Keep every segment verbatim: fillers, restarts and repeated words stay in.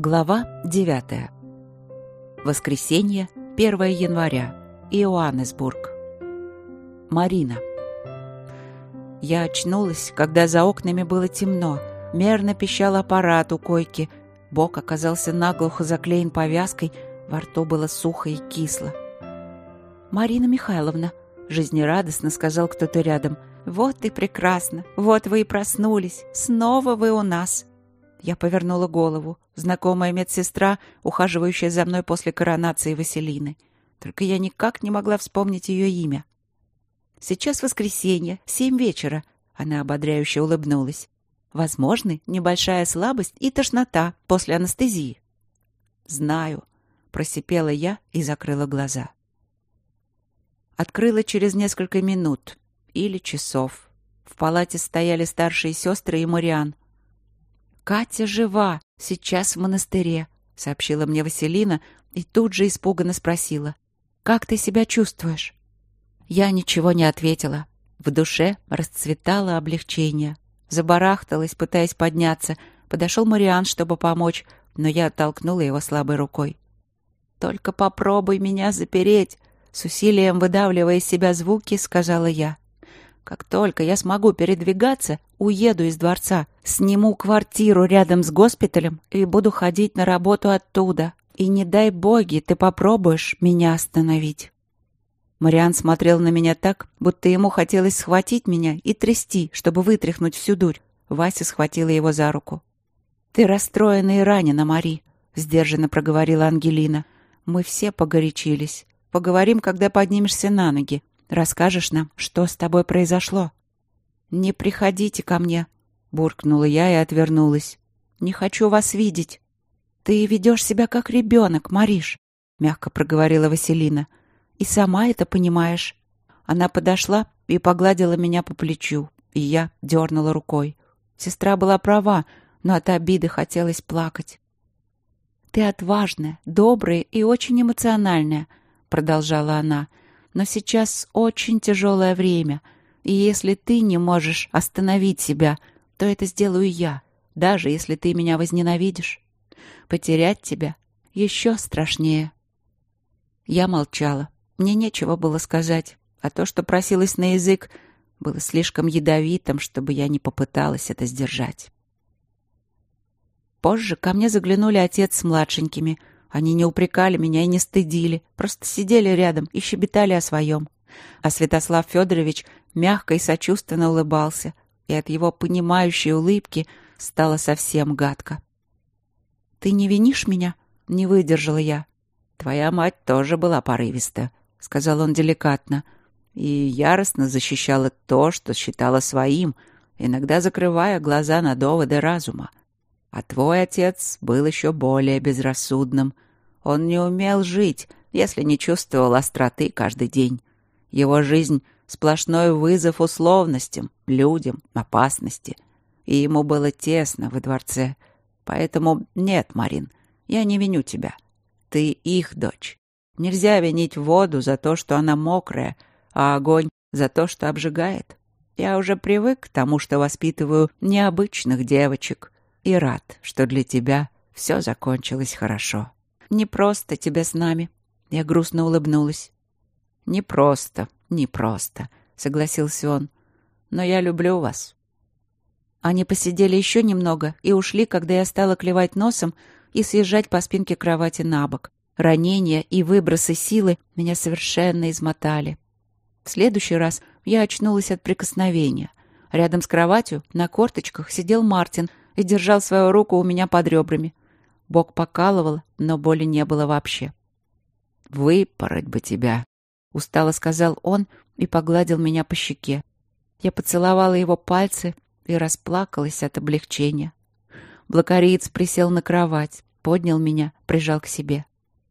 Глава девятая. Воскресенье, первое января. Иоаннесбург. Марина. Я очнулась, когда за окнами было темно. Мерно пищал аппарат у койки. Бок оказался наглухо заклеен повязкой, во рту было сухо и кисло. «Марина Михайловна», — жизнерадостно сказал кто-то рядом, — «вот и прекрасно, вот вы и проснулись, снова вы у нас». Я повернула голову. Знакомая медсестра, ухаживающая за мной после коронации Василины. Только я никак не могла вспомнить ее имя. «Сейчас воскресенье, семь вечера», — она ободряюще улыбнулась. «Возможны небольшая слабость и тошнота после анестезии». «Знаю», — просипела я и закрыла глаза. Открыла через несколько минут или часов. В палате стояли старшие сестры и Мариан. «Катя жива, сейчас в монастыре», — сообщила мне Василина и тут же испуганно спросила. «Как ты себя чувствуешь?» Я ничего не ответила. В душе расцветало облегчение. Забарахталась, пытаясь подняться. Подошел Мариан, чтобы помочь, но я оттолкнула его слабой рукой. «Только попробуй меня запереть», — с усилием выдавливая из себя звуки, сказала я. «Как только я смогу передвигаться, уеду из дворца, сниму квартиру рядом с госпиталем и буду ходить на работу оттуда. И не дай боги, ты попробуешь меня остановить». Мариан смотрел на меня так, будто ему хотелось схватить меня и трясти, чтобы вытряхнуть всю дурь. Вася схватила его за руку. «Ты расстроена и ранена, Мари», — сдержанно проговорила Ангелина. «Мы все погорячились. Поговорим, когда поднимешься на ноги. Расскажешь нам, что с тобой произошло». «Не приходите ко мне», — буркнула я и отвернулась. «Не хочу вас видеть». «Ты ведешь себя как ребенок, Мариш», — мягко проговорила Василина. «И сама это понимаешь». Она подошла и погладила меня по плечу, и я дернула рукой. Сестра была права, но от обиды хотелось плакать. «Ты отважная, добрая и очень эмоциональная», — продолжала она. «Но сейчас очень тяжелое время, и если ты не можешь остановить себя, то это сделаю я, даже если ты меня возненавидишь. Потерять тебя еще страшнее». Я молчала. Мне нечего было сказать, а то, что просилось на язык, было слишком ядовитым, чтобы я не попыталась это сдержать. Позже ко мне заглянули отец с младшенькими. Они не упрекали меня и не стыдили, просто сидели рядом и щебетали о своем. А Святослав Федорович мягко и сочувственно улыбался, и от его понимающей улыбки стало совсем гадко. «Ты не винишь меня?» — не выдержала я. «Твоя мать тоже была порывиста», — сказал он деликатно, и яростно защищала то, что считала своим, иногда закрывая глаза на доводы разума. А твой отец был еще более безрассудным. Он не умел жить, если не чувствовал остроты каждый день. Его жизнь — сплошной вызов условностям, людям, опасности. И ему было тесно во дворце. Поэтому нет, Марин, я не виню тебя. Ты их дочь. Нельзя винить воду за то, что она мокрая, а огонь за то, что обжигает. Я уже привык к тому, что воспитываю необычных девочек, и рад, что для тебя все закончилось хорошо. Не просто тебе с нами. Я грустно улыбнулась. Не просто, не просто, согласился он. Но я люблю вас. Они посидели еще немного и ушли, когда я стала клевать носом и съезжать по спинке кровати на бок. Ранения и выбросы силы меня совершенно измотали. В следующий раз я очнулась от прикосновения. Рядом с кроватью на корточках сидел Мартин и держал свою руку у меня под ребрами. Бок покалывало, но боли не было вообще. «Выпороть бы тебя», — устало сказал он и погладил меня по щеке. Я поцеловала его пальцы и расплакалась от облегчения. Блокариец присел на кровать, поднял меня, прижал к себе.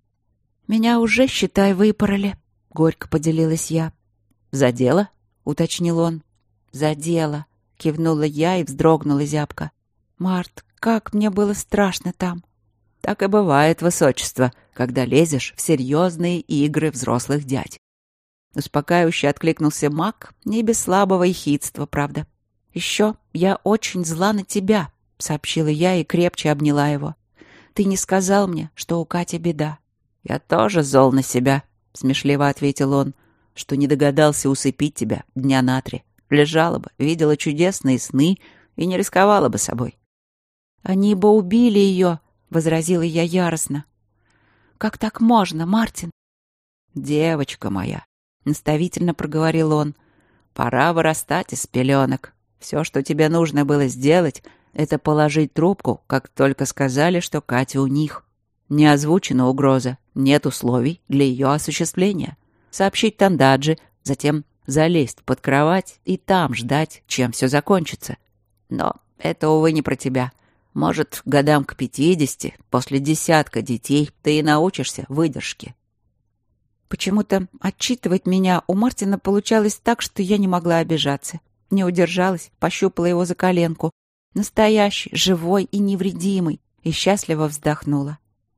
«Меня уже, считай, выпороли», — горько поделилась я. «За дело?» — уточнил он. «За дело», — кивнула я и вздрогнула зябко. «Март, как мне было страшно там». «Так и бывает, высочество, когда лезешь в серьезные игры взрослых дядь». Успокаивающе откликнулся маг, не без слабого ехидства, правда. «Еще я очень зла на тебя», — сообщила я и крепче обняла его. Ты не сказал мне, что у Кати беда». «Я тоже зол на себя», — смешливо ответил он, «что не догадался усыпить тебя дня на три. Лежала бы, видела чудесные сны и не рисковала бы собой». «Они бы убили ее», — возразила я яростно. «Как так можно, Мартин?» «Девочка моя», — наставительно проговорил он, «пора вырастать из пеленок. Все, что тебе нужно было сделать, это положить трубку, как только сказали, что Катя у них. Не озвучена угроза, нет условий для ее осуществления. Сообщить Тандаджи, затем залезть под кровать и там ждать, чем все закончится. Но это, увы, не про тебя. Может, годам к пятидесяти, после десятка детей, ты и научишься выдержке». Почему-то отчитывать меня у Мартина получалось так, что я не могла обижаться. Не удержалась, пощупала его за коленку. Настоящий, живой и невредимый. И счастливо вздохнула.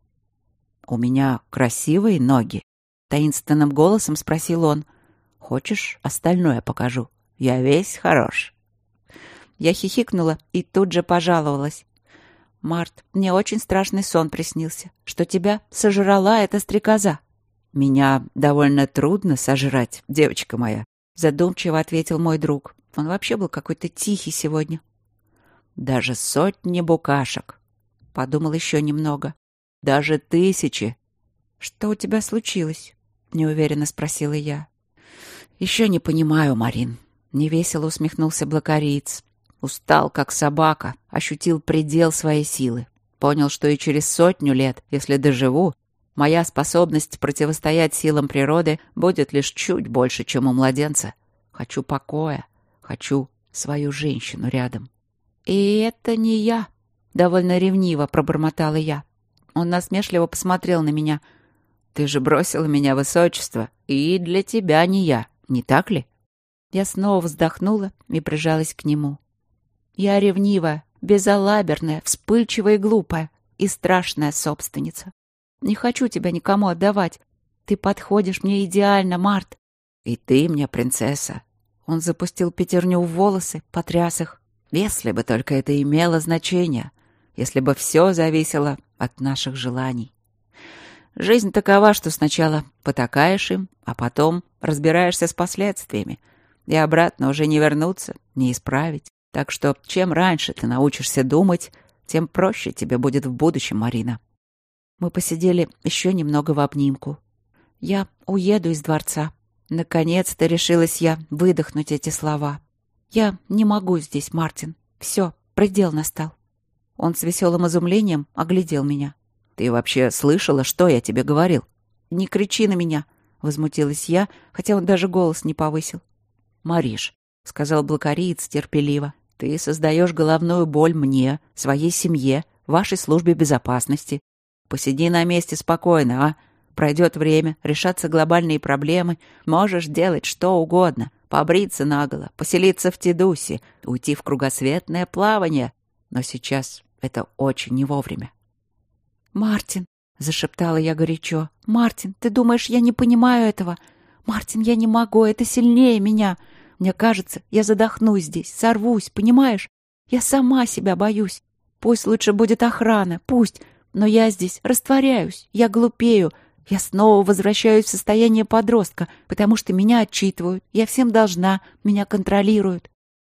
«У меня красивые ноги?» — таинственным голосом спросил он. «Хочешь, остальное покажу? Я весь хорош». Я хихикнула и тут же пожаловалась. «Март, мне очень страшный сон приснился, что тебя сожрала эта стрекоза». «Меня довольно трудно сожрать, девочка моя», — задумчиво ответил мой друг. Он вообще был какой-то тихий сегодня. «Даже сотни букашек», — подумал еще немного. «Даже тысячи». «Что у тебя случилось?» — неуверенно спросила я. «Еще не понимаю, Марин», — невесело усмехнулся блокариец. «Устал, как собака, ощутил предел своей силы. Понял, что и через сотню лет, если доживу, моя способность противостоять силам природы будет лишь чуть больше, чем у младенца. Хочу покоя, хочу свою женщину рядом». «И это не я», — довольно ревниво пробормотала я. Он насмешливо посмотрел на меня. «Ты же бросила меня, высочество, и для тебя не я, не так ли?» Я снова вздохнула и прижалась к нему. «Я ревнивая, безалаберная, вспыльчивая и глупая, и страшная собственница. Не хочу тебя никому отдавать. Ты подходишь мне идеально, Март». «И ты мне, принцесса». Он запустил пятерню в волосы, потряс их. «Если бы только это имело значение, если бы все зависело от наших желаний. Жизнь такова, что сначала потакаешь им, а потом разбираешься с последствиями, и обратно уже не вернуться, не исправить. Так что чем раньше ты научишься думать, тем проще тебе будет в будущем, Марина». Мы посидели еще немного в обнимку. «Я уеду из дворца». Наконец-то решилась я выдохнуть эти слова. «Я не могу здесь, Мартин. Все, предел настал». Он с веселым изумлением оглядел меня. «Ты вообще слышала, что я тебе говорил?» «Не кричи на меня», — возмутилась я, хотя он даже голос не повысил. «Мариш», — сказал блокариец терпеливо, — «ты создаешь головную боль мне, своей семье, вашей службе безопасности. Посиди на месте спокойно, а? Пройдет время, решатся глобальные проблемы, можешь делать что угодно. Побриться наголо, поселиться в Тедусе, уйти в кругосветное плавание. Но сейчас это очень не вовремя». «Мартин», — зашептала я горячо, — «Мартин, ты думаешь, я не понимаю этого? Мартин, я не могу, это сильнее меня. Мне кажется, я задохнусь здесь, сорвусь, понимаешь? Я сама себя боюсь. Пусть лучше будет охрана, пусть, но я здесь растворяюсь, я глупею. Я снова возвращаюсь в состояние подростка, потому что меня отчитывают, я всем должна, меня контролируют.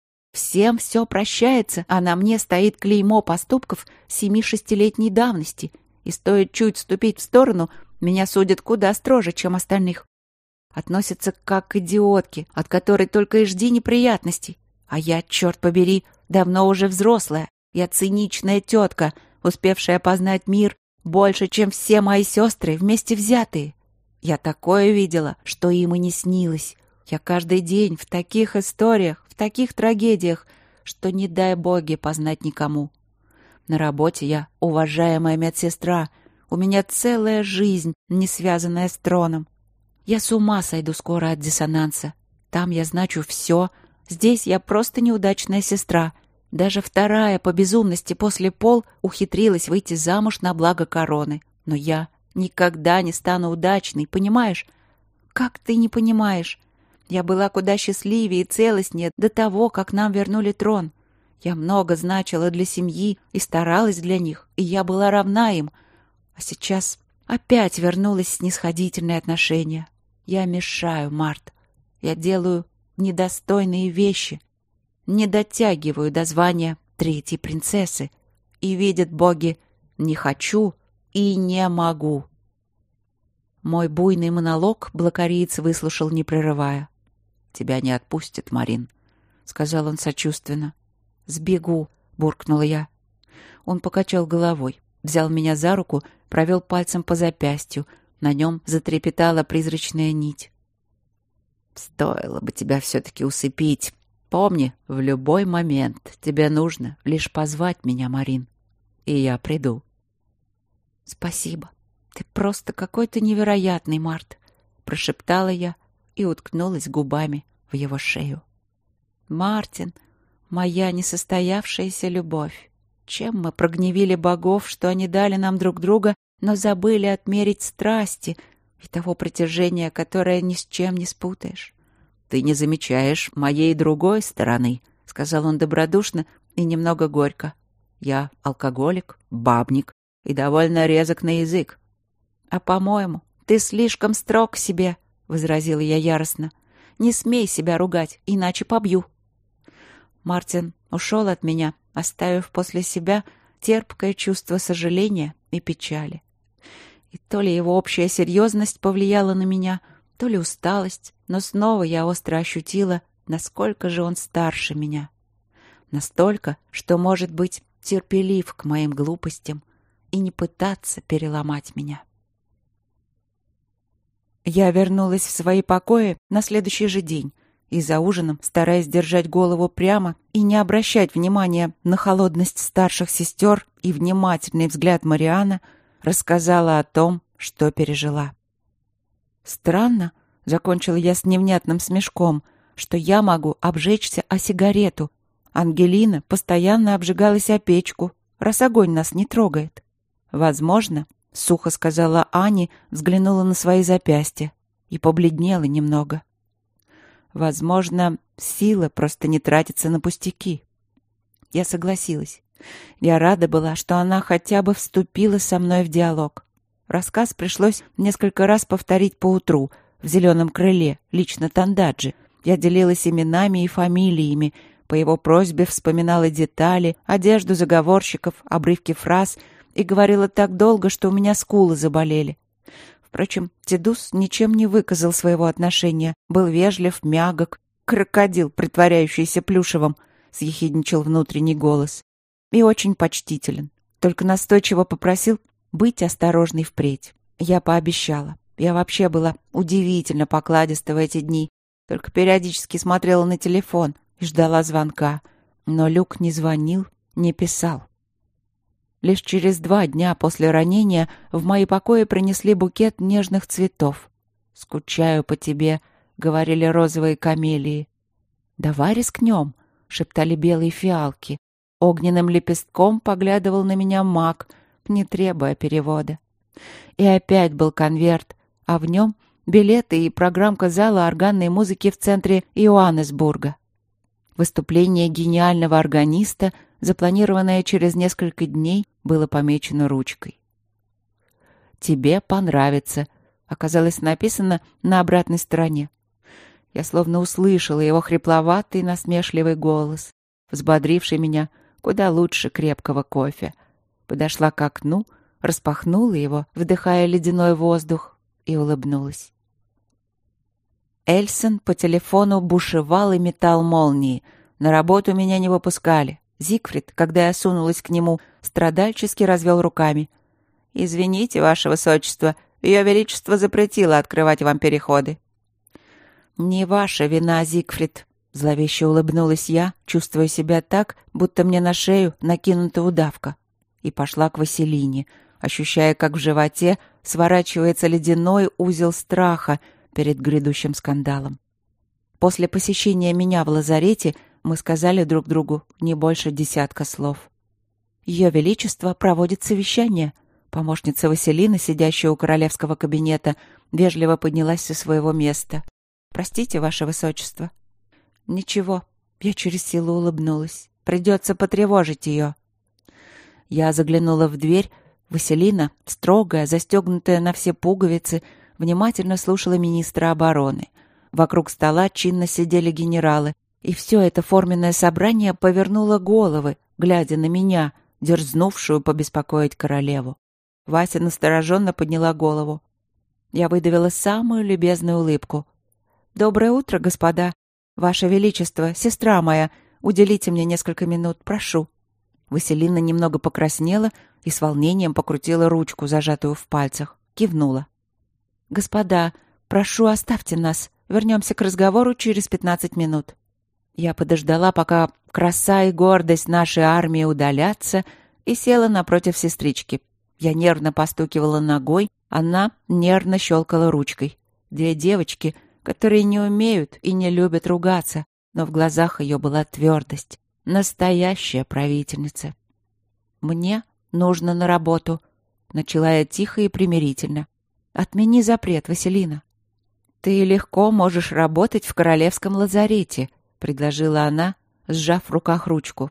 Всем все прощается, а на мне стоит клеймо поступков семи-шестилетней давности, и стоит чуть ступить в сторону, меня судят куда строже, чем остальных. Относятся как к идиотке, от которой только и жди неприятностей. А я, черт побери, давно уже взрослая, я циничная тетка, успевшая познать мир больше, чем все мои сестры вместе взятые. Я такое видела, что им и не снилось. Я каждый день в таких историях, в таких трагедиях, что не дай боги познать никому. На работе я уважаемая медсестра. У меня целая жизнь, не связанная с троном. Я с ума сойду скоро от диссонанса. Там я значу все. Здесь я просто неудачная сестра. Даже вторая по безумности после Пол ухитрилась выйти замуж на благо короны. Но я никогда не стану удачной, понимаешь? Как ты не понимаешь? Я была куда счастливее и целостнее до того, как нам вернули трон. Я много значила для семьи и старалась для них, и я была равна им — А сейчас опять вернулось снисходительное отношение. Я мешаю, Март. Я делаю недостойные вещи. Не дотягиваю до звания третьей принцессы. И видят боги, не хочу и не могу. Мой буйный монолог блокариец выслушал, не прерывая. «Тебя не отпустит, Марин», — сказал он сочувственно. «Сбегу», — буркнула я. Он покачал головой, взял меня за руку, провел пальцем по запястью. На нем затрепетала призрачная нить. «Стоило бы тебя все-таки усыпить. Помни, в любой момент тебе нужно лишь позвать меня, Марин, и я приду». «Спасибо. Ты просто какой-то невероятный, Март», — прошептала я и уткнулась губами в его шею. «Мартин, моя несостоявшаяся любовь. Чем мы прогневили богов, что они дали нам друг друга, но забыли отмерить страсти и того притяжения, которое ни с чем не спутаешь?» «Ты не замечаешь моей другой стороны», — сказал он добродушно и немного горько. «Я алкоголик, бабник и довольно резок на язык». «А, по-моему, ты слишком строг к себе», — возразила я яростно. «Не смей себя ругать, иначе побью». Мартин ушел от меня, оставив после себя терпкое чувство сожаления и печали. И то ли его общая серьезность повлияла на меня, то ли усталость, но снова я остро ощутила, насколько же он старше меня. Настолько, что может быть терпелив к моим глупостям и не пытаться переломать меня. Я вернулась в свои покои на следующий же день и за ужином, стараясь держать голову прямо и не обращать внимания на холодность старших сестер и внимательный взгляд Мариана, рассказала о том, что пережила. «Странно», — закончила я с невнятным смешком, «что я могу обжечься о сигарету. Ангелина постоянно обжигалась о печку, раз огонь нас не трогает». «Возможно», — сухо сказала Ани, взглянула на свои запястья и побледнела немного. «Возможно, сила просто не тратится на пустяки». Я согласилась. Я рада была, что она хотя бы вступила со мной в диалог. Рассказ пришлось несколько раз повторить поутру, в зеленом крыле, лично Тандаджи. Я делилась именами и фамилиями, по его просьбе вспоминала детали, одежду заговорщиков, обрывки фраз и говорила так долго, что у меня скулы заболели. Впрочем, Тедус ничем не выказал своего отношения, был вежлив, мягок, крокодил, притворяющийся плюшевым, съехидничал внутренний голос, и очень почтителен. Только настойчиво попросил быть осторожной впредь. Я пообещала. Я вообще была удивительно покладиста в эти дни, только периодически смотрела на телефон и ждала звонка. Но Люк не звонил, не писал. Лишь через два дня после ранения в мои покои принесли букет нежных цветов. «Скучаю по тебе», — говорили розовые камелии. «Давай рискнем», — шептали белые фиалки. Огненным лепестком поглядывал на меня маг, не требуя перевода. И опять был конверт, а в нем билеты и программка зала органной музыки в центре Йоаннесбурга. Выступление гениального органиста, запланированное через несколько дней, было помечено ручкой. «Тебе понравится», — оказалось написано на обратной стороне. Я словно услышала его хрипловатый насмешливый голос, взбодривший меня куда лучше крепкого кофе. Подошла к окну, распахнула его, вдыхая ледяной воздух, и улыбнулась. Эльсен по телефону бушевал и метал молнии. На работу меня не выпускали. Зигфрид, когда я сунулась к нему, страдальчески развел руками. «Извините, ваше высочество, ее величество запретило открывать вам переходы». «Не ваша вина, Зигфрид», — зловеще улыбнулась я, чувствуя себя так, будто мне на шею накинута удавка. И пошла к Василине, ощущая, как в животе сворачивается ледяной узел страха перед грядущим скандалом. После посещения меня в лазарете мы сказали друг другу не больше десятка слов. Ее Величество проводит совещание. Помощница Василины, сидящая у королевского кабинета, вежливо поднялась со своего места. «Простите, ваше высочество». «Ничего», — я через силу улыбнулась. «Придется потревожить ее». Я заглянула в дверь Василина, строгая, застегнутая на все пуговицы, внимательно слушала министра обороны. Вокруг стола чинно сидели генералы, и все это форменное собрание повернуло головы, глядя на меня, дерзнувшую побеспокоить королеву. Вася настороженно подняла голову. Я выдавила самую любезную улыбку. «Доброе утро, господа! Ваше Величество, сестра моя, уделите мне несколько минут, прошу». Василина немного покраснела и с волнением покрутила ручку, зажатую в пальцах, кивнула. «Господа, прошу, оставьте нас. Вернемся к разговору через пятнадцать минут». Я подождала, пока краса и гордость нашей армии удалятся, и села напротив сестрички. Я нервно постукивала ногой, она нервно щелкала ручкой. Две девочки, которые не умеют и не любят ругаться, но в глазах ее была твердость. Настоящая правительница. «Мне нужно на работу», — начала я тихо и примирительно. «Отмени запрет, Василина». «Ты легко можешь работать в королевском лазарете», — предложила она, сжав в руках ручку.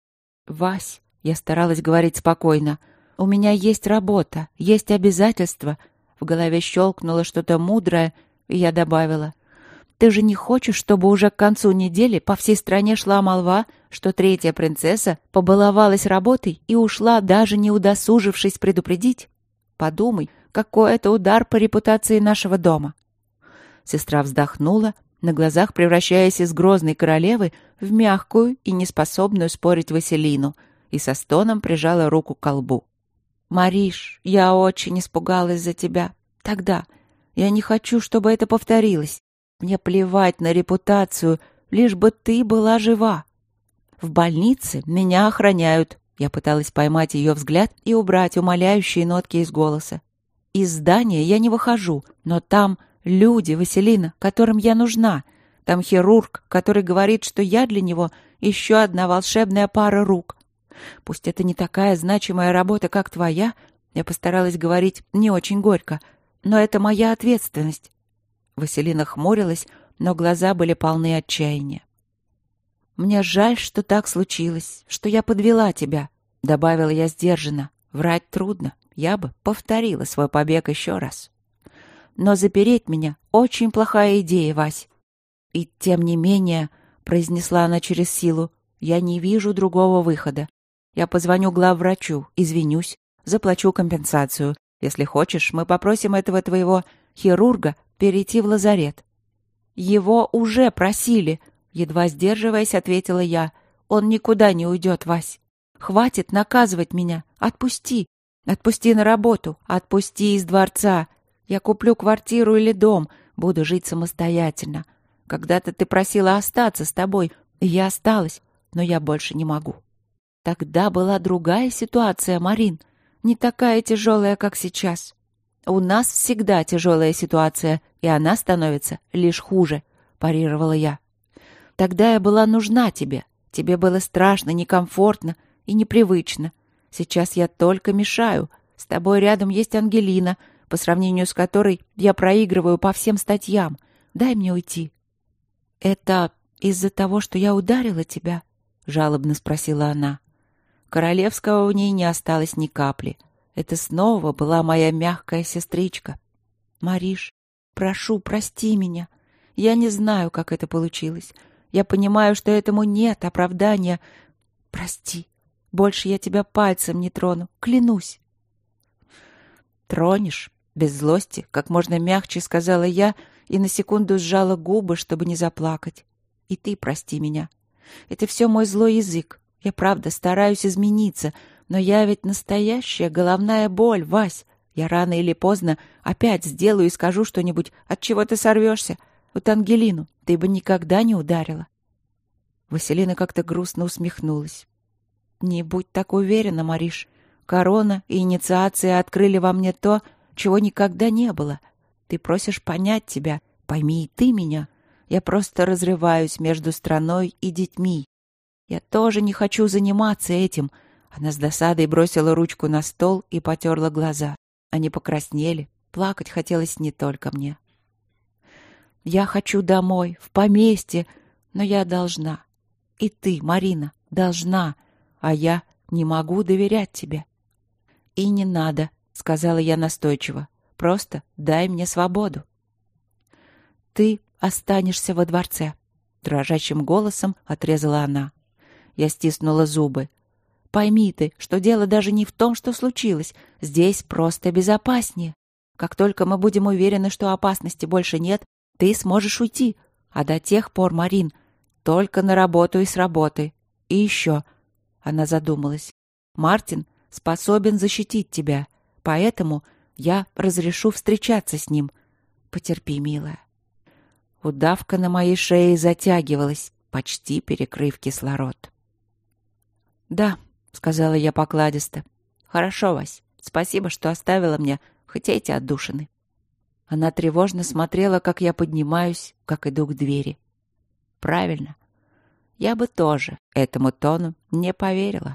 «Вась», — я старалась говорить спокойно, — «у меня есть работа, есть обязательства». В голове щелкнуло что-то мудрое, и я добавила. «Ты же не хочешь, чтобы уже к концу недели по всей стране шла молва, что третья принцесса побаловалась работой и ушла, даже не удосужившись предупредить? Подумай, какой это удар по репутации нашего дома». Сестра вздохнула, на глазах превращаясь из грозной королевы в мягкую и неспособную спорить Василину, и со стоном прижала руку к колбу. «Мариш, я очень испугалась за тебя. Тогда. Я не хочу, чтобы это повторилось. Мне плевать на репутацию, лишь бы ты была жива. В больнице меня охраняют». Я пыталась поймать ее взгляд и убрать умоляющие нотки из голоса. «Из здания я не выхожу, но там люди, Василина, которым я нужна. Там хирург, который говорит, что я для него еще одна волшебная пара рук. Пусть это не такая значимая работа, как твоя», я постаралась говорить не очень горько, «но это моя ответственность». Василина хмурилась, но глаза были полны отчаяния. «Мне жаль, что так случилось, что я подвела тебя», — добавила я сдержанно. «Врать трудно, я бы повторила свой побег еще раз. Но запереть меня — очень плохая идея, Вась». «И тем не менее», — произнесла она через силу, — «я не вижу другого выхода. Я позвоню главврачу, извинюсь, заплачу компенсацию. Если хочешь, мы попросим этого твоего хирурга перейти в лазарет». «Его уже просили», — едва сдерживаясь, ответила я. «Он никуда не уйдет, Вась. Хватит наказывать меня. Отпусти. Отпусти на работу. Отпусти из дворца. Я куплю квартиру или дом. Буду жить самостоятельно. Когда-то ты просила остаться с тобой, и я осталась, но я больше не могу». Тогда была другая ситуация, Марин. Не такая тяжелая, как сейчас. У нас всегда тяжелая ситуация, и она становится лишь хуже, парировала я. Тогда я была нужна тебе. Тебе было страшно, некомфортно и непривычно. Сейчас я только мешаю. С тобой рядом есть Ангелина, по сравнению с которой я проигрываю по всем статьям. Дай мне уйти». «Это из-за того, что я ударила тебя?» — жалобно спросила она. Королевского в ней не осталось ни капли. Это снова была моя мягкая сестричка. «Мариш, прошу, прости меня. Я не знаю, как это получилось. Я понимаю, что этому нет оправдания. Прости. Больше я тебя пальцем не трону, клянусь». «Тронешь?» — без злости, как можно мягче сказала я и на секунду сжала губы, чтобы не заплакать. «И ты прости меня. Это все мой злой язык. Я правда стараюсь измениться, но я ведь настоящая головная боль, Вась. Я рано или поздно опять сделаю и скажу что-нибудь, от чего ты сорвешься. Вот Ангелину ты бы никогда не ударила». Василина как-то грустно усмехнулась. «Не будь так уверена, Мариш. Корона и инициация открыли во мне то, чего никогда не было. Ты просишь понять тебя, пойми и ты меня. Я просто разрываюсь между страной и детьми. Я тоже не хочу заниматься этим». Она с досадой бросила ручку на стол и потерла глаза. Они покраснели. Плакать хотелось не только мне. «Я хочу домой, в поместье, но я должна. И ты, Марина, должна, а я не могу доверять тебе». «И не надо», — сказала я настойчиво. «Просто дай мне свободу». «Ты останешься во дворце», — дрожащим голосом отрезала она. Я стиснула зубы. «Пойми ты, что дело даже не в том, что случилось. Здесь просто безопаснее. Как только мы будем уверены, что опасности больше нет, ты сможешь уйти. А до тех пор, Марин, только на работу и с работы. И еще...» Она задумалась. «Мартин способен защитить тебя, поэтому я разрешу встречаться с ним. Потерпи, милая». Удавка на моей шее затягивалась, почти перекрыв кислород. «Да», — сказала я покладисто. «Хорошо, Вась. Спасибо, что оставила мне хоть эти отдушины». Она тревожно смотрела, как я поднимаюсь, как иду к двери. Правильно. Я бы тоже этому тону не поверила.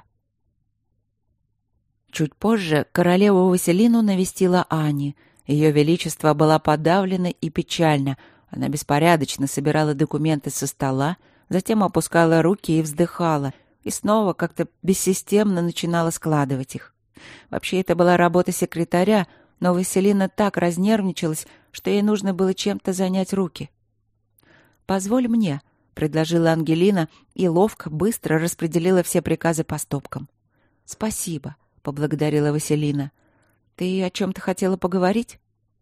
Чуть позже королеву Василину навестила Ани. Ее величество была подавлена и печальна. Она беспорядочно собирала документы со стола, затем опускала руки и вздыхала, и снова как-то бессистемно начинала складывать их. Вообще, это была работа секретаря, но Василина так разнервничалась, что ей нужно было чем-то занять руки. «Позволь мне», — предложила Ангелина и ловко, быстро распределила все приказы по стопкам. «Спасибо», — поблагодарила Василина. «Ты о чем-то хотела поговорить?»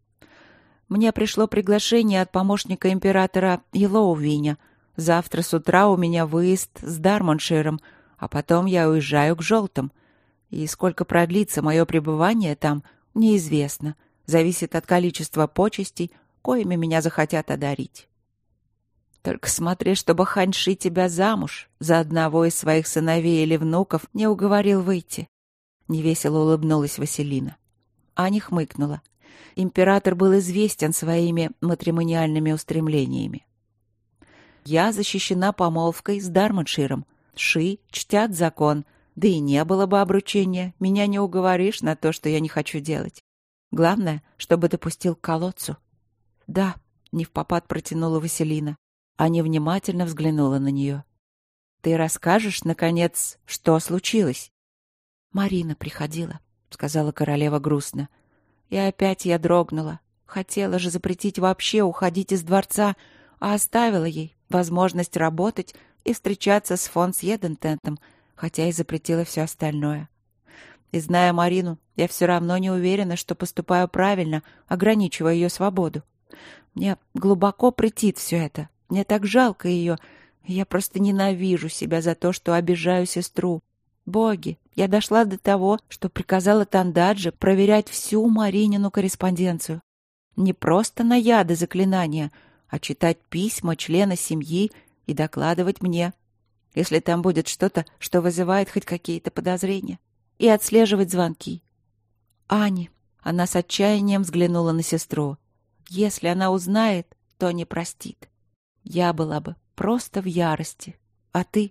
«Мне пришло приглашение от помощника императора Елоувиня. Завтра с утра у меня выезд с Дармонширом, а потом я уезжаю к Желтым. И сколько продлится мое пребывание там, неизвестно. Зависит от количества почестей, коими меня захотят одарить. Только смотри, чтобы Ханьши тебя замуж за одного из своих сыновей или внуков не уговорил выйти». Невесело улыбнулась Василина. Аня хмыкнула. Император был известен своими матримониальными устремлениями. «Я защищена помолвкой с Дармонширом. Ши чтят закон, да и не было бы обручения. Меня не уговоришь на то, что я не хочу делать. Главное, чтобы допустил к колодцу». «Да», — невпопад протянула Василина. Аня внимательно взглянула на нее. «Ты расскажешь, наконец, что случилось?» «Марина приходила», — сказала королева грустно. И опять я дрогнула. Хотела же запретить вообще уходить из дворца, а оставила ей возможность работать и встречаться с фон Сьедентентом, хотя и запретила все остальное. И зная Марину, я все равно не уверена, что поступаю правильно, ограничивая ее свободу. Мне глубоко претит все это. Мне так жалко ее. Я просто ненавижу себя за то, что обижаю сестру. Боги, я дошла до того, что приказала Тандаджи проверять всю Маринину корреспонденцию. Не просто на яды заклинания, а читать письма члена семьи и докладывать мне, если там будет что-то, что вызывает хоть какие-то подозрения, и отслеживать звонки. Ани, она с отчаянием взглянула на сестру. Если она узнает, то не простит. Я была бы просто в ярости. А ты?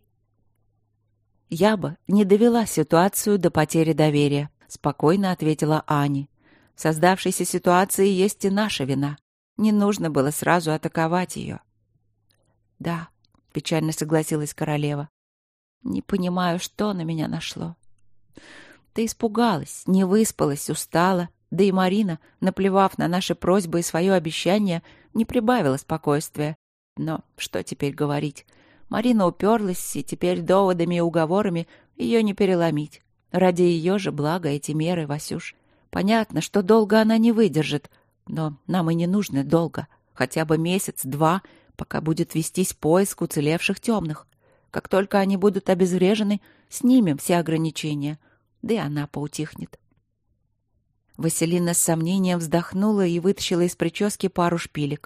Я бы не довела ситуацию до потери доверия, спокойно ответила Ани. В создавшейся ситуации есть и наша вина. Не нужно было сразу атаковать ее. Да, печально согласилась королева. Не понимаю, что на меня нашло. Ты испугалась, не выспалась, устала. Да и Марина, наплевав на наши просьбы и свое обещание, не прибавила спокойствия. Но что теперь говорить? Марина уперлась, и теперь доводами и уговорами ее не переломить. Ради ее же блага эти меры, Васюш. Понятно, что долго она не выдержит, но нам и не нужно долго. Хотя бы месяц-два, пока будет вестись поиск уцелевших темных. Как только они будут обезврежены, снимем все ограничения. Да и она поутихнет. Василина с сомнением вздохнула и вытащила из прически пару шпилек.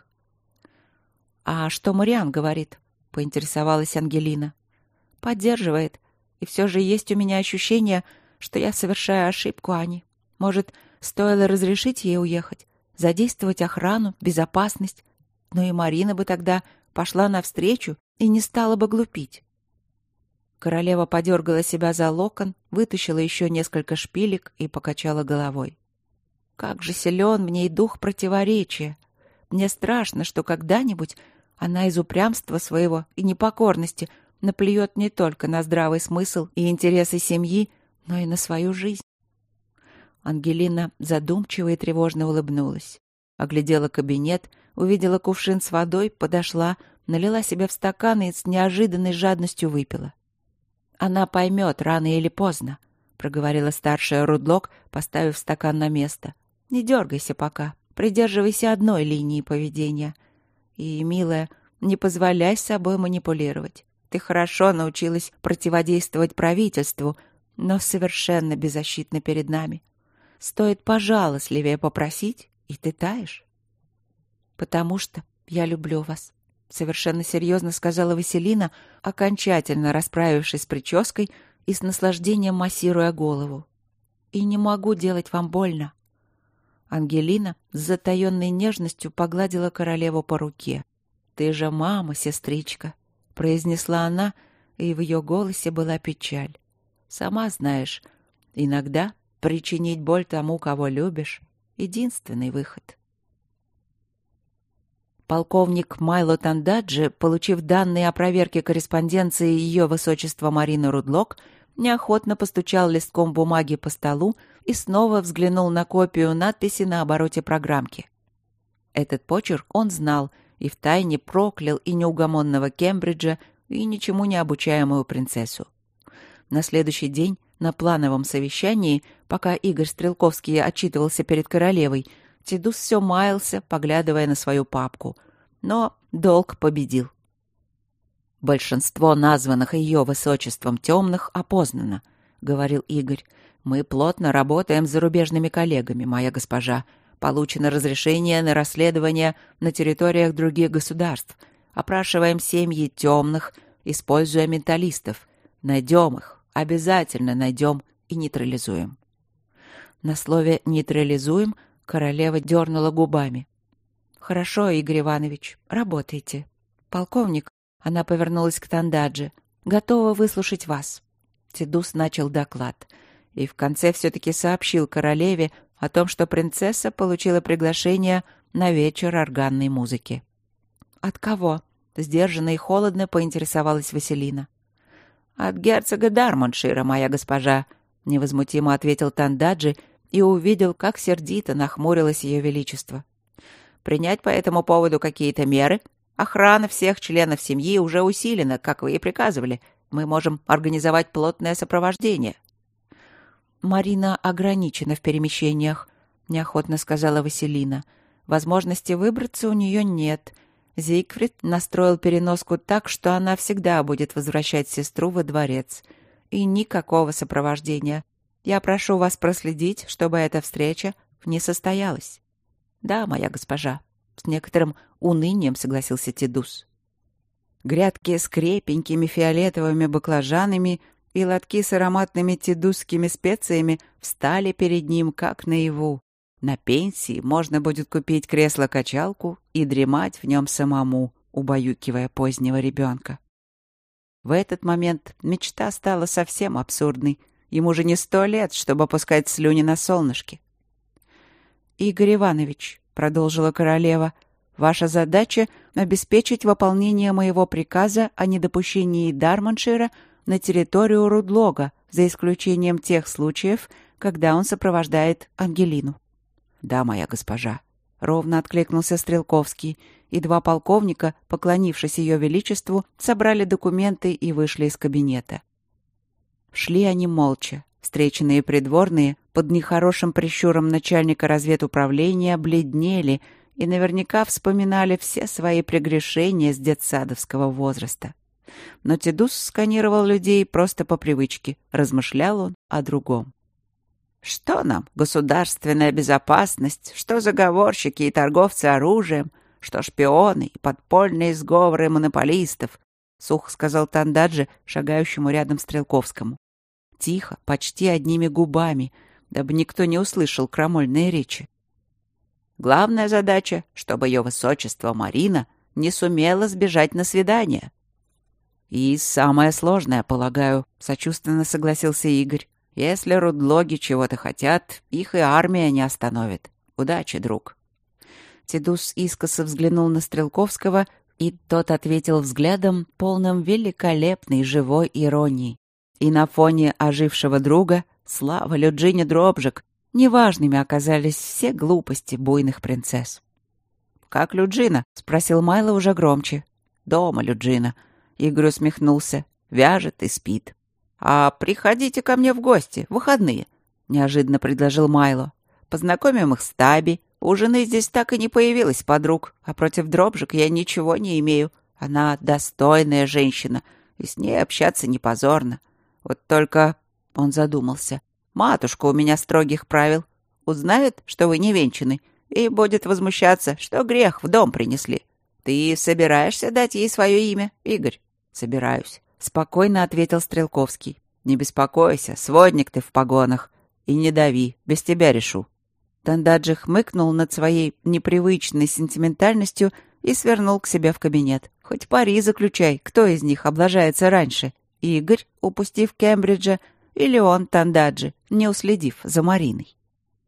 «А что Мариан говорит?» — поинтересовалась Ангелина. «Поддерживает. И все же есть у меня ощущение, что я совершаю ошибку, Ани. Может, стоило разрешить ей уехать, задействовать охрану, безопасность. Но и Марина бы тогда пошла навстречу и не стала бы глупить». Королева подергала себя за локон, вытащила еще несколько шпилек и покачала головой. «Как же силен в ней дух противоречия! Мне страшно, что когда-нибудь она из упрямства своего и непокорности наплюет не только на здравый смысл и интересы семьи, но и на свою жизнь». Ангелина задумчиво и тревожно улыбнулась. Оглядела кабинет, увидела кувшин с водой, подошла, налила себе в стакан и с неожиданной жадностью выпила. «Она поймет рано или поздно», — проговорила старшая Рудлок, поставив стакан на место. «Не дергайся пока, придерживайся одной линии поведения. И, милая, не позволяй с собой манипулировать. Ты хорошо научилась противодействовать правительству, но совершенно беззащитна перед нами. Стоит пожалостливее попросить, и ты таешь». «Потому что я люблю вас», — совершенно серьезно сказала Василина, окончательно расправившись с прической и с наслаждением массируя голову. «И не могу делать вам больно». Ангелина с затаенной нежностью погладила королеву по руке. «Ты же мама, сестричка», — произнесла она, и в ее голосе была печаль. «Сама знаешь, иногда причинить боль тому, кого любишь, — единственный выход». Полковник Майло Тандаджи, получив данные о проверке корреспонденции ее высочества Марины Рудлок, неохотно постучал листком бумаги по столу и снова взглянул на копию надписи на обороте программки. Этот почерк он знал и втайне проклял и неугомонного Кембриджа, и ничему не обучаемую принцессу. На следующий день на плановом совещании, пока Игорь Стрелковский отчитывался перед королевой, Тедус все маялся, поглядывая на свою папку. Но долг победил. «Большинство названных ее высочеством темных опознано», — говорил Игорь. «Мы плотно работаем с зарубежными коллегами, моя госпожа. Получено разрешение на расследование на территориях других государств. Опрашиваем семьи темных, используя менталистов. Найдем их, обязательно найдем и нейтрализуем». На слове «нейтрализуем» королева дернула губами. «Хорошо, Игорь Иванович, работайте. Полковник», — она повернулась к Тандаджи, — «готова выслушать вас». Тедус начал доклад и в конце все-таки сообщил королеве о том, что принцесса получила приглашение на вечер органной музыки. «От кого?» — сдержанно и холодно поинтересовалась Василина. «От герцога Дармоншира, моя госпожа», — невозмутимо ответил Тандаджи и увидел, как сердито нахмурилось ее величество. «Принять по этому поводу какие-то меры? Охрана всех членов семьи уже усилена, как вы и приказывали. Мы можем организовать плотное сопровождение». «Марина ограничена в перемещениях», — неохотно сказала Василина. «Возможности выбраться у нее нет. Зигфрид настроил переноску так, что она всегда будет возвращать сестру во дворец. И никакого сопровождения. Я прошу вас проследить, чтобы эта встреча не состоялась». «Да, моя госпожа», — с некоторым унынием согласился Тедус. Грядки с крепенькими фиолетовыми баклажанами и лотки с ароматными тедусскими специями встали перед ним как наяву. На пенсии можно будет купить кресло-качалку и дремать в нем самому, убаюкивая позднего ребенка. В этот момент мечта стала совсем абсурдной. Ему же не сто лет, чтобы опускать слюни на солнышке. «Игорь Иванович», — продолжила королева, — «ваша задача — обеспечить выполнение моего приказа о недопущении Дармоншира на территорию Рудлога, за исключением тех случаев, когда он сопровождает Ангелину». «Да, моя госпожа», — ровно откликнулся Стрелковский, и два полковника, поклонившись ее величеству, собрали документы и вышли из кабинета. Шли они молча. Встреченные придворные под нехорошим прищуром начальника разведуправления бледнели и наверняка вспоминали все свои прегрешения с детсадовского возраста. Но Тедус сканировал людей просто по привычке, размышлял он о другом. «Что нам государственная безопасность, что заговорщики и торговцы оружием, что шпионы и подпольные сговоры монополистов», — сухо сказал Тандаджи, шагающему рядом Стрелковскому. Тихо, почти одними губами, дабы никто не услышал крамольные речи. «Главная задача, чтобы ее высочество Марина не сумела сбежать на свидание». «И самое сложное, полагаю», — сочувственно согласился Игорь. «Если рудлоги чего-то хотят, их и армия не остановит. Удачи, друг». Тедус искоса взглянул на Стрелковского, и тот ответил взглядом, полным великолепной живой иронии. И на фоне ожившего друга слава Люджине Дробжик Неважными оказались все глупости буйных принцесс. «Как Люджина?» — спросил Майло уже громче. «Дома Люджина». Игорь усмехнулся. «Вяжет и спит». «А приходите ко мне в гости, в выходные», — неожиданно предложил Майло. «Познакомим их с Таби. У жены здесь так и не появилась подруг, а против Дробжик я ничего не имею. Она достойная женщина, и с ней общаться не позорно. Вот только...» — он задумался. «Матушка у меня строгих правил. Узнает, что вы не венчаны, и будет возмущаться, что грех в дом принесли. Ты собираешься дать ей свое имя, Игорь?» «Собираюсь», — спокойно ответил Стрелковский. «Не беспокойся, сводник ты в погонах. И не дави, без тебя решу». Тандаджи хмыкнул над своей непривычной сентиментальностью и свернул к себе в кабинет. Хоть пари заключай, кто из них облажается раньше. Игорь, упустив Кембриджа, или он, Тандаджи, не уследив за Мариной.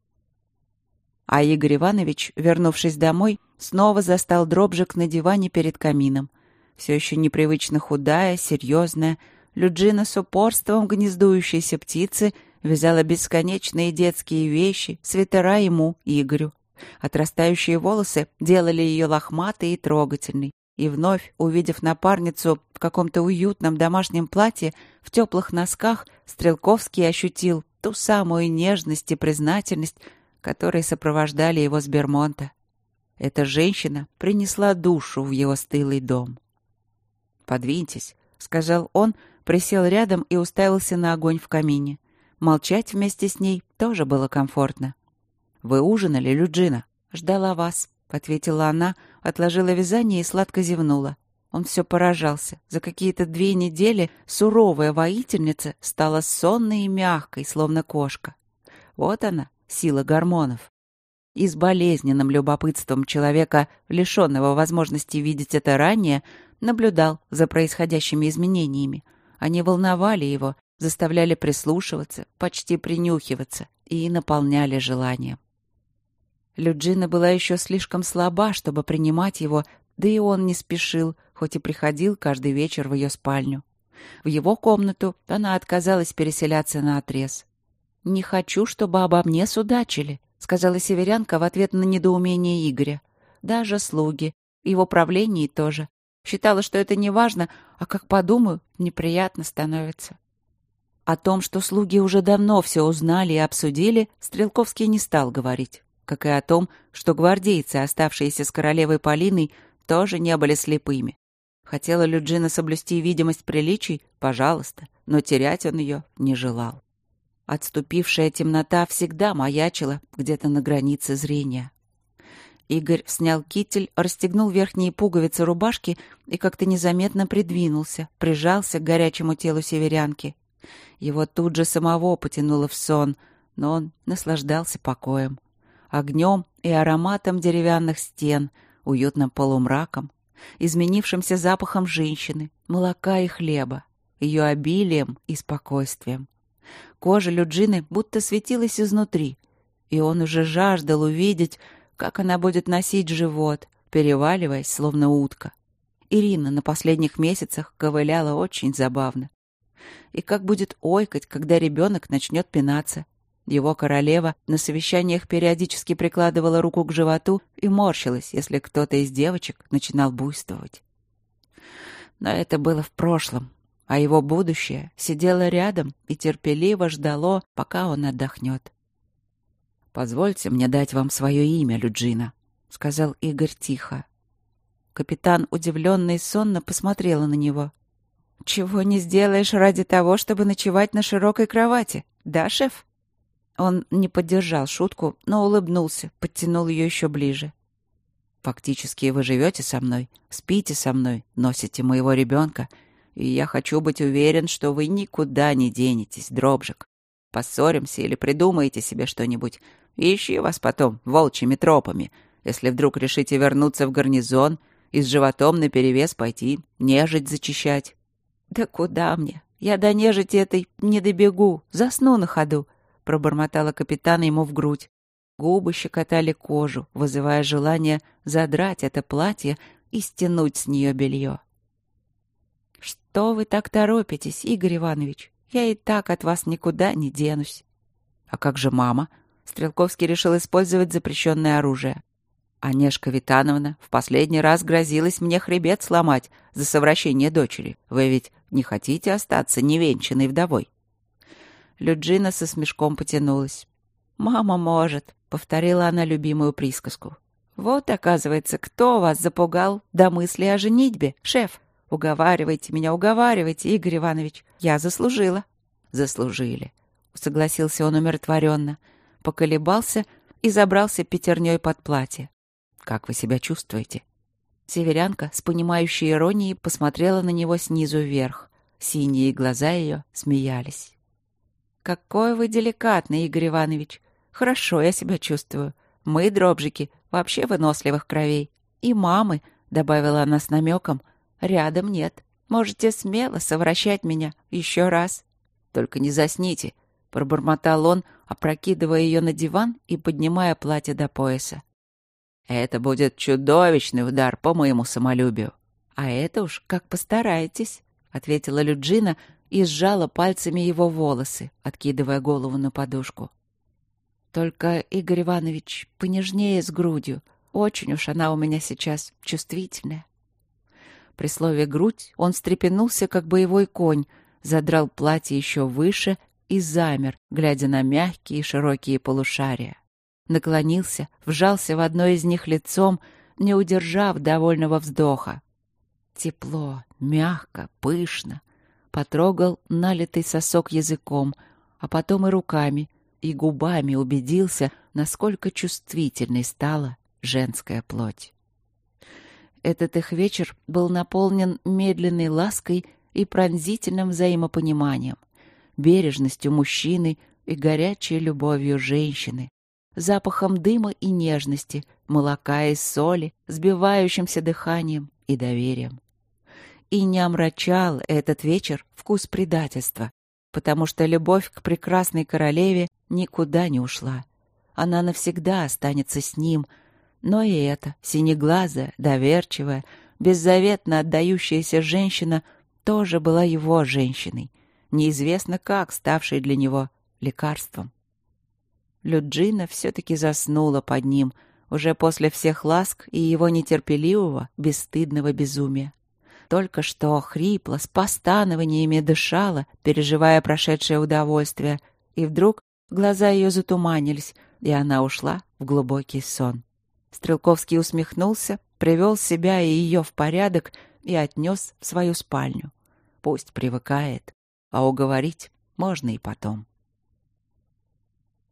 А Игорь Иванович, вернувшись домой, снова застал Дробжик на диване перед камином. Все еще непривычно худая, серьезная, Люджина с упорством гнездующейся птицы вязала бесконечные детские вещи, свитера ему, Игорю. Отрастающие волосы делали ее лохматой и трогательной. И вновь, увидев напарницу в каком-то уютном домашнем платье, в теплых носках, Стрелковский ощутил ту самую нежность и признательность, которые сопровождали его с Бермонта. Эта женщина принесла душу в его стылый дом. «Подвиньтесь», — сказал он, присел рядом и уставился на огонь в камине. Молчать вместе с ней тоже было комфортно. «Вы ужинали, Люджина?» «Ждала вас», — ответила она, отложила вязание и сладко зевнула. Он все поражался. За какие-то две недели суровая воительница стала сонной и мягкой, словно кошка. Вот она, сила гормонов. И с болезненным любопытством человека, лишенного возможности видеть это ранее, наблюдал за происходящими изменениями. Они волновали его, заставляли прислушиваться, почти принюхиваться и наполняли желанием. Люджина была еще слишком слаба, чтобы принимать его, да и он не спешил, хоть и приходил каждый вечер в ее спальню. В его комнату она отказалась переселяться наотрез. «Не хочу, чтобы обо мне судачили», — сказала северянка в ответ на недоумение Игоря. «Даже слуги. И в управлении тоже. Считала, что это не важно, а как подумаю, неприятно становится». О том, что слуги уже давно все узнали и обсудили, Стрелковский не стал говорить. Как и о том, что гвардейцы, оставшиеся с королевой Полиной, тоже не были слепыми. Хотела Люджина соблюсти видимость приличий? Пожалуйста, но терять он ее не желал. Отступившая темнота всегда маячила где-то на границе зрения. Игорь снял китель, расстегнул верхние пуговицы рубашки и как-то незаметно придвинулся, прижался к горячему телу северянки. Его тут же самого потянуло в сон, но он наслаждался покоем. Огнем и ароматом деревянных стен, уютным полумраком, изменившимся запахом женщины, молока и хлеба, ее обилием и спокойствием. Кожа Люджины будто светилась изнутри, и он уже жаждал увидеть, как она будет носить живот, переваливаясь, словно утка. Ирина на последних месяцах ковыляла очень забавно. И как будет ойкать, когда ребенок начнет пинаться. Его королева на совещаниях периодически прикладывала руку к животу и морщилась, если кто-то из девочек начинал буйствовать. Но это было в прошлом, а его будущее сидело рядом и терпеливо ждало, пока он отдохнет. «Позвольте мне дать вам свое имя, Люджина», — сказал Игорь тихо. Капитан, удивленно и сонно, посмотрела на него. «Чего не сделаешь ради того, чтобы ночевать на широкой кровати, да, шеф?» Он не поддержал шутку, но улыбнулся, подтянул ее еще ближе. «Фактически вы живете со мной, спите со мной, носите моего ребенка, и я хочу быть уверен, что вы никуда не денетесь, Дробжик. Поссоримся или придумаете себе что-нибудь, и ищи вас потом волчьими тропами, если вдруг решите вернуться в гарнизон и с животом наперевес пойти нежить зачищать». «Да куда мне? Я до нежити этой не добегу, засну на ходу», — пробормотала капитан ему в грудь. Губы щекотали кожу, вызывая желание задрать это платье и стянуть с нее белье. «Что вы так торопитесь, Игорь Иванович? Я и так от вас никуда не денусь». «А как же мама?» — Стрелковский решил использовать запрещенное оружие. Онежка Витановна в последний раз грозилась мне хребет сломать за совращение дочери. Вы ведь не хотите остаться невенчанной вдовой?» Люджина со смешком потянулась. «Мама может», — повторила она любимую присказку. «Вот, оказывается, кто вас запугал до мысли о женитьбе, шеф? Уговаривайте меня, уговаривайте, Игорь Иванович. Я заслужила». «Заслужили», — согласился он умиротворенно, поколебался и забрался пятерней под платье. «Как вы себя чувствуете?» Северянка с понимающей иронией посмотрела на него снизу вверх. Синие глаза ее смеялись. «Какой вы деликатный, Игорь Иванович. Хорошо я себя чувствую. Мы, дробжики, вообще выносливых кровей. И мамы, — добавила она с намеком, — рядом нет. Можете смело совращать меня еще раз». «Только не засните», — пробормотал он, опрокидывая ее на диван и поднимая платье до пояса. «Это будет чудовищный удар по моему самолюбию». «А это уж как постараетесь», — ответила Люджина и сжала пальцами его волосы, откидывая голову на подушку. «Только, Игорь Иванович, понежнее с грудью. Очень уж она у меня сейчас чувствительная». При слове «грудь» он встрепенулся, как боевой конь, задрал платье еще выше и замер, глядя на мягкие широкие полушария. Наклонился, вжался в одно из них лицом, не удержав довольного вздоха. Тепло, мягко, пышно. Потрогал налитый сосок языком, а потом и руками, и губами убедился, насколько чувствительной стала женская плоть. Этот их вечер был наполнен медленной лаской и пронзительным взаимопониманием, бережностью мужчины и горячей любовью женщины, запахом дыма и нежности, молока и соли, сбивающимся дыханием и доверием. И не омрачал этот вечер вкус предательства, потому что любовь к прекрасной королеве никуда не ушла. Она навсегда останется с ним, но и эта синеглазая, доверчивая, беззаветно отдающаяся женщина тоже была его женщиной, неизвестно как ставшей для него лекарством. Люджина все-таки заснула под ним, уже после всех ласк и его нетерпеливого, бесстыдного безумия. Только что хрипло, с постанованиями дышала, переживая прошедшее удовольствие, и вдруг глаза ее затуманились, и она ушла в глубокий сон. Стрелковский усмехнулся, привел себя и ее в порядок и отнес в свою спальню. Пусть привыкает, а уговорить можно и потом.